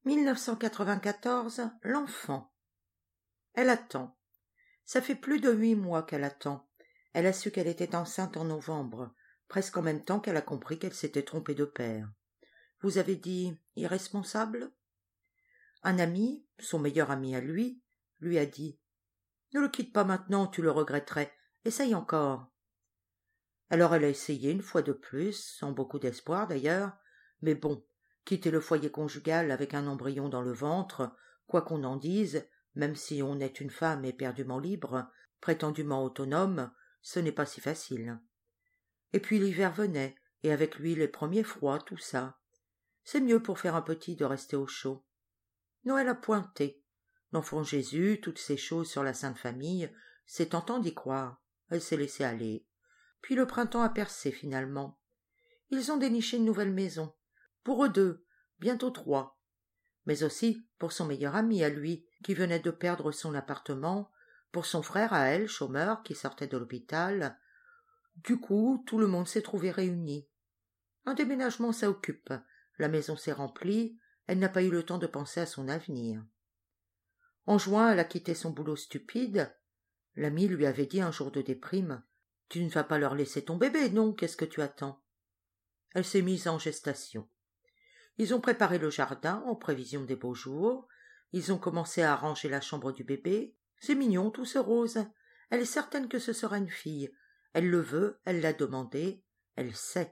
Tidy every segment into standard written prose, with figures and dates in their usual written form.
1994, l'enfant. Elle attend. Ça fait plus de 8 mois qu'elle attend. Elle a su qu'elle était enceinte en novembre, presque en même temps qu'elle a compris qu'elle s'était trompée de père. Vous avez dit irresponsable? Un ami, son meilleur ami à lui a dit « Ne le quitte pas maintenant, tu le regretterais. Essaye encore. » Alors elle a essayé une fois de plus, sans beaucoup d'espoir d'ailleurs, mais bon, quitter le foyer conjugal avec un embryon dans le ventre, quoi qu'on en dise, même si on est une femme éperdument libre, prétendument autonome, ce n'est pas si facile. Et puis l'hiver venait, et avec lui les premiers froids, tout ça. C'est mieux pour faire un petit de rester au chaud. Noël a pointé. L'enfant Jésus, toutes ces choses sur la Sainte Famille, c'est tentant d'y croire. Elle s'est laissée aller. Puis le printemps a percé finalement. Ils ont déniché une nouvelle maison. Pour eux deux, bientôt 3. Mais aussi pour son meilleur ami à lui, qui venait de perdre son appartement, pour son frère à elle, chômeur, qui sortait de l'hôpital. Du coup, tout le monde s'est trouvé réuni. Un déménagement, ça occupe. La maison s'est remplie, elle n'a pas eu le temps de penser à son avenir. En juin, elle a quitté son boulot stupide. L'ami lui avait dit un jour de déprime « Tu ne vas pas leur laisser ton bébé, non? Qu'est-ce que tu attends ?» Elle s'est mise en gestation. Ils ont préparé le jardin en prévision des beaux jours. Ils ont commencé à arranger la chambre du bébé. C'est mignon, tout ce rose. Elle est certaine que ce sera une fille. Elle le veut, elle l'a demandé, elle sait.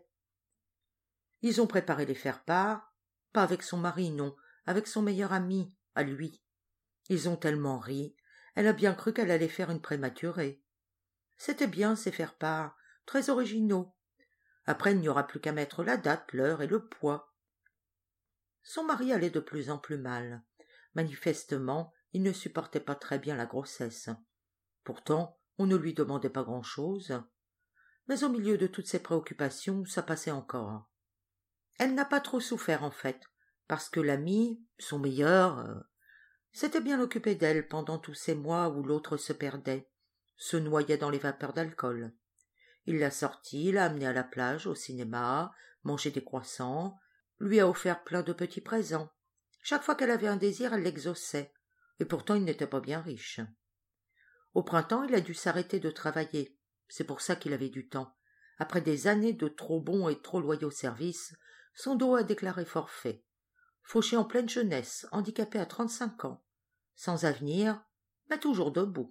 Ils ont préparé les faire-part, pas avec son mari, non, avec son meilleur ami, à lui. Ils ont tellement ri, elle a bien cru qu'elle allait faire une prématurée. C'était bien, ces faire-part, très originaux. Après, il n'y aura plus qu'à mettre la date, l'heure et le poids. Son mari allait de plus en plus mal. Manifestement, il ne supportait pas très bien la grossesse. Pourtant, on ne lui demandait pas grand-chose. Mais au milieu de toutes ces préoccupations, ça passait encore. Elle n'a pas trop souffert, en fait, parce que l'ami, son meilleur, s'était bien occupé d'elle pendant tous ces mois où l'autre se perdait, se noyait dans les vapeurs d'alcool. Il l'a sortie, l'a amenée à la plage, au cinéma, mangé des croissants, lui a offert plein de petits présents. Chaque fois qu'elle avait un désir, elle l'exauçait, et pourtant il n'était pas bien riche. Au printemps, il a dû s'arrêter de travailler, c'est pour ça qu'il avait du temps. Après des années de trop bons et trop loyaux services, son dos a déclaré forfait. Fauché en pleine jeunesse, handicapé à 35 ans, sans avenir, mais toujours debout.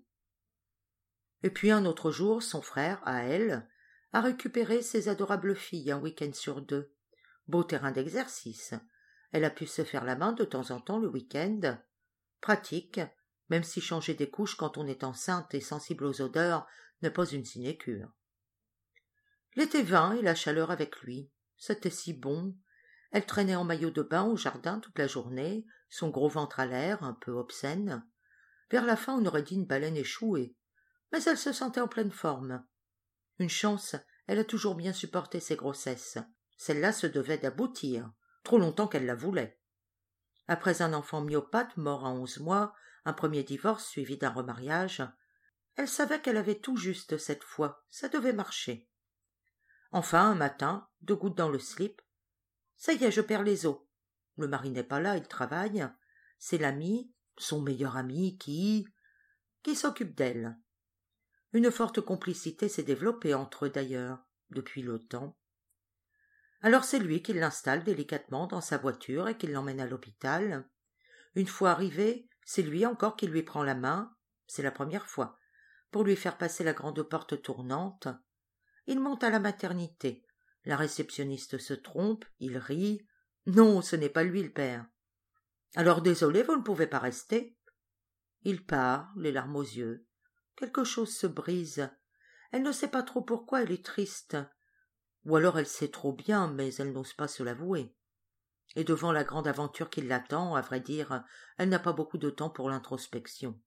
Et puis un autre jour, son frère, à elle, a récupéré ses adorables filles un week-end sur 2. Beau terrain d'exercice. Elle a pu se faire la main de temps en temps le week-end. Pratique, même si changer des couches quand on est enceinte et sensible aux odeurs n'est pas une sinécure. L'été vint et la chaleur avec lui. C'était si bon. Elle traînait en maillot de bain au jardin toute la journée, son gros ventre à l'air, un peu obscène. Vers la fin, on aurait dit une baleine échouée. Mais elle se sentait en pleine forme. Une chance, elle a toujours bien supporté ses grossesses. Celle-là se devait d'aboutir, trop longtemps qu'elle la voulait. Après un enfant myopathe mort à 11 mois, un premier divorce suivi d'un remariage, elle savait qu'elle avait tout juste cette fois, ça devait marcher. Enfin, un matin, 2 gouttes dans le slip. Ça y est, je perds les os. Le mari n'est pas là, il travaille. C'est l'ami, son meilleur ami, qui s'occupe d'elle. Une forte complicité s'est développée entre eux d'ailleurs, depuis le temps. Alors c'est lui qui l'installe délicatement dans sa voiture et qui l'emmène à l'hôpital. Une fois arrivé, c'est lui encore qui lui prend la main, c'est la première fois, pour lui faire passer la grande porte tournante. Il monte à la maternité. La réceptionniste se trompe, il rit. Non, ce n'est pas lui le père. Alors désolé, vous ne pouvez pas rester. Il part, les larmes aux yeux. Quelque chose se brise. Elle ne sait pas trop pourquoi elle est triste. Ou alors elle sait trop bien, mais elle n'ose pas se l'avouer. Et devant la grande aventure qui l'attend, à vrai dire, elle n'a pas beaucoup de temps pour l'introspection.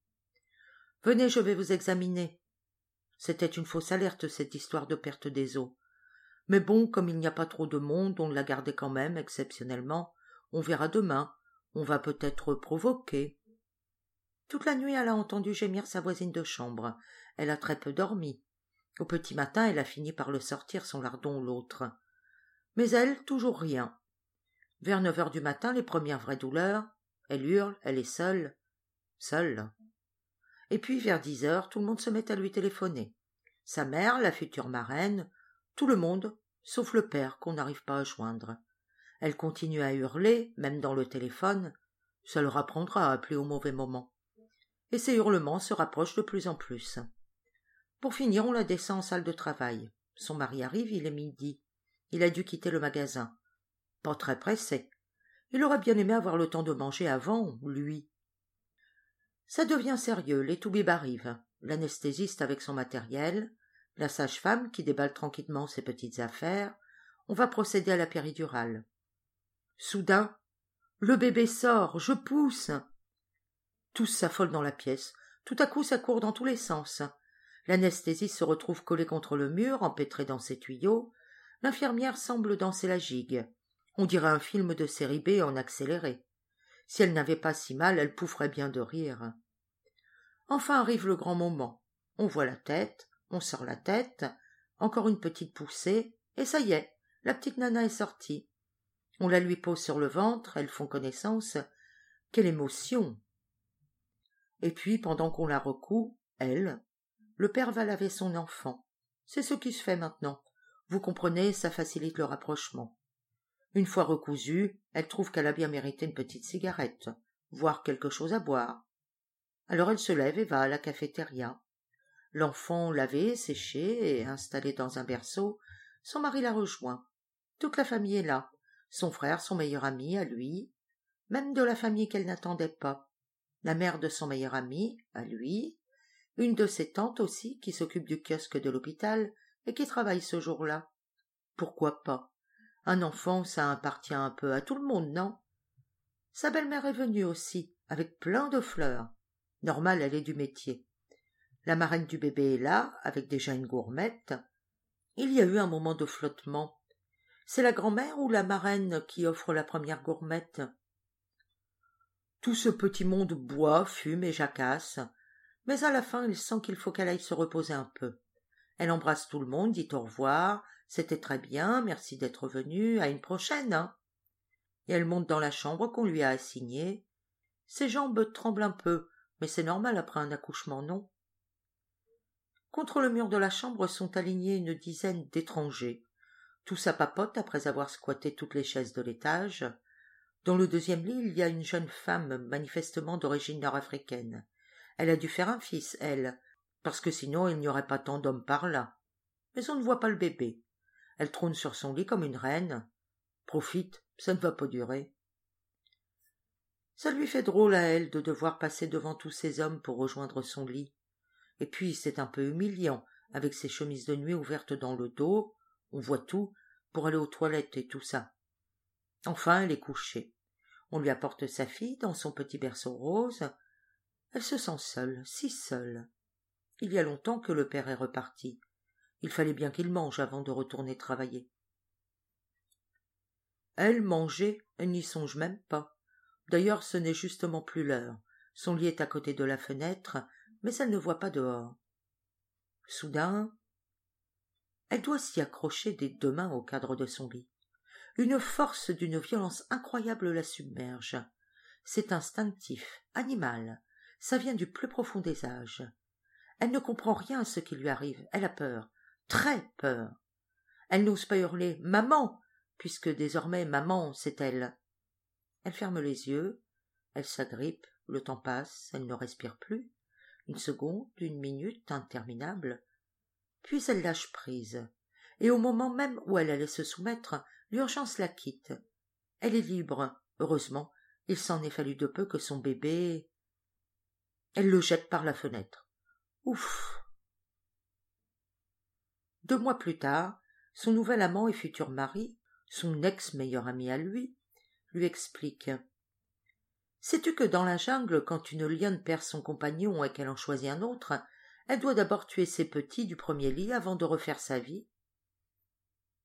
« Venez, je vais vous examiner. » C'était une fausse alerte, cette histoire de perte des os. Mais bon, comme il n'y a pas trop de monde, on l'a gardé quand même, exceptionnellement. On verra demain. On va peut-être provoquer. Toute la nuit, elle a entendu gémir sa voisine de chambre. Elle a très peu dormi. Au petit matin, elle a fini par le sortir, son lardon ou l'autre. Mais elle, toujours rien. Vers 9 heures du matin, les premières vraies douleurs. Elle hurle, elle est seule. Seule. Et puis, vers 10 heures, tout le monde se met à lui téléphoner. Sa mère, la future marraine, tout le monde, sauf le père qu'on n'arrive pas à joindre. Elle continue à hurler, même dans le téléphone. Ça leur apprendra à appeler au mauvais moment. Et ces hurlements se rapprochent de plus en plus. Pour finir, on la descend en salle de travail. Son mari arrive, il est midi. Il a dû quitter le magasin. Pas très pressé. Il aurait bien aimé avoir le temps de manger avant, lui. Ça devient sérieux, les toubibs arrivent. L'anesthésiste avec son matériel, la sage-femme qui déballe tranquillement ses petites affaires. On va procéder à la péridurale. Soudain, le bébé sort, je pousse. Tous s'affolent dans la pièce. Tout à coup, ça court dans tous les sens. L'anesthésiste se retrouve collé contre le mur, empêtré dans ses tuyaux. L'infirmière semble danser la gigue. On dirait un film de série B en accéléré. Si elle n'avait pas si mal, elle poufferait bien de rire. Enfin arrive le grand moment. On voit la tête, on sort la tête, encore une petite poussée, et ça y est, la petite nana est sortie. On la lui pose sur le ventre, elles font connaissance. Quelle émotion! Et puis, pendant qu'on la recoue, elle, le père va laver son enfant. C'est ce qui se fait maintenant. Vous comprenez, ça facilite le rapprochement. Une fois recousue, elle trouve qu'elle a bien mérité une petite cigarette, voire quelque chose à boire. Alors elle se lève et va à la cafétéria. L'enfant lavé, séché et installé dans un berceau, son mari la rejoint. Toute la famille est là. Son frère, son meilleur ami, à lui, même de la famille qu'elle n'attendait pas. La mère de son meilleur ami, à lui, une de ses tantes aussi, qui s'occupe du kiosque de l'hôpital et qui travaille ce jour-là. Pourquoi pas? Un enfant, ça appartient un peu à tout le monde, non? Sa belle-mère est venue aussi, avec plein de fleurs. Normal, elle est du métier. La marraine du bébé est là, avec déjà une gourmette. Il y a eu un moment de flottement. C'est la grand-mère ou la marraine qui offre la première gourmette? Tout ce petit monde boit, fume et jacasse, mais à la fin il sent qu'il faut qu'elle aille se reposer un peu. Elle embrasse tout le monde, dit au revoir, c'était très bien, merci d'être venu, à une prochaine, hein. Et elle monte dans la chambre qu'on lui a assignée. Ses jambes tremblent un peu, mais c'est normal après un accouchement, non? Contre le mur de la chambre sont alignés une dizaine d'étrangers. Tous à papote après avoir squatté toutes les chaises de l'étage. Dans le deuxième lit, il y a une jeune femme manifestement d'origine nord-africaine. Elle a dû faire un fils, elle, parce que sinon il n'y aurait pas tant d'hommes par là. Mais on ne voit pas le bébé. Elle trône sur son lit comme une reine. Profite, ça ne va pas durer. Ça lui fait drôle à elle de devoir passer devant tous ces hommes pour rejoindre son lit. Et puis c'est un peu humiliant, avec ses chemises de nuit ouvertes dans le dos, on voit tout, pour aller aux toilettes et tout ça. Enfin, elle est couchée. On lui apporte sa fille dans son petit berceau rose. Elle se sent seule, si seule. Il y a longtemps que le père est reparti. Il fallait bien qu'il mange avant de retourner travailler. Elle, manger, elle n'y songe même pas. D'ailleurs, ce n'est justement plus l'heure. Son lit est à côté de la fenêtre, mais elle ne voit pas dehors. Soudain, elle doit s'y accrocher des deux mains au cadre de son lit. Une force d'une violence incroyable la submerge. C'est instinctif, animal. Ça vient du plus profond des âges. Elle ne comprend rien à ce qui lui arrive. Elle a peur, très peur. Elle n'ose pas hurler « Maman !» puisque désormais maman, c'est elle. Elle ferme les yeux, elle s'agrippe, le temps passe, elle ne respire plus. Une seconde, une minute, interminable. Puis elle lâche prise. Et au moment même où elle allait se soumettre, l'urgence la quitte. Elle est libre. Heureusement, il s'en est fallu de peu que son bébé... Elle le jette par la fenêtre. Ouf! 2 mois plus tard, son nouvel amant et futur mari, son ex-meilleur ami à lui explique. Sais-tu que dans la jungle, quand une lionne perd son compagnon et qu'elle en choisit un autre, elle doit d'abord tuer ses petits du premier lit avant de refaire sa vie?